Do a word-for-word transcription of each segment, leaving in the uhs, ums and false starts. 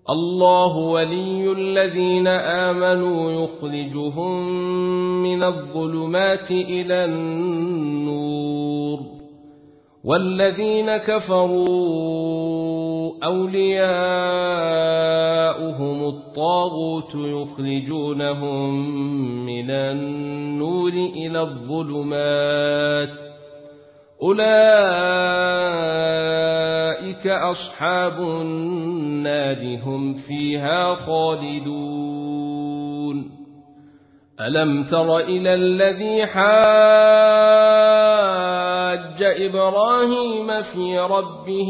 الله ولي الذين آمنوا يخرجهم من الظلمات إلى النور والذين كفروا أولياؤهم الطاغوت يخرجونهم من النور إلى الظلمات أولئك أصحاب النار هم فيها خالدون ألم تر إلى الذي حاج إبراهيم في ربه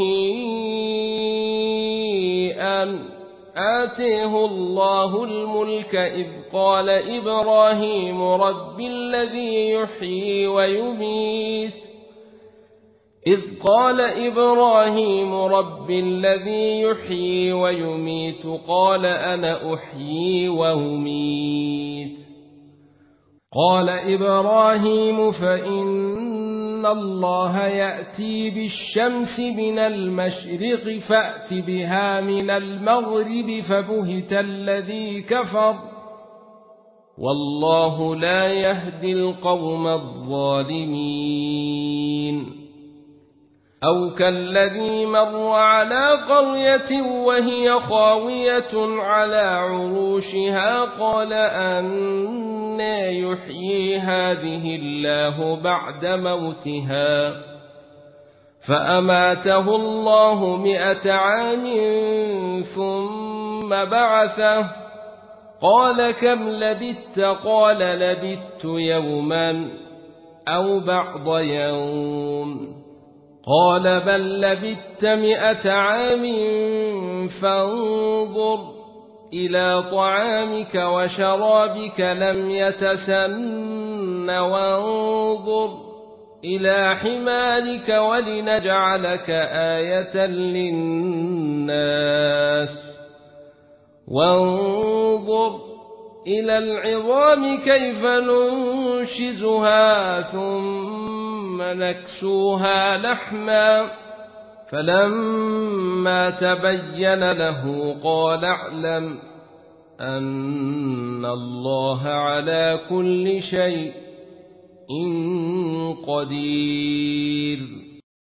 أن آتيه الله الملك إذ قال إبراهيم رب الذي يحيي ويميت إذ قال إبراهيم رب الذي يحيي ويميت قال أنا أحيي وأميت قال إبراهيم فإن الله يأتي بالشمس من المشرق فأت بها من المغرب فبهت الذي كفر والله لا يهدي القوم الظالمين أو كالذي مر على قرية وهي خاوية على عروشها قال أنى يحيي هذه الله بعد موتها فأماته الله مئة عام ثم بعثه قال كم لبثت قال لبثت يوما أو بعض يوم قال بل لبثت مئة عام فانظر إلى طعامك وشرابك لم يتسن وانظر إلى حمارك ولنجعلك آية للناس وانظر إلى العظام كيف ننشزها ثم نكسوها لحما فلما تبين له قال اعلم أن الله على كل شيء قدير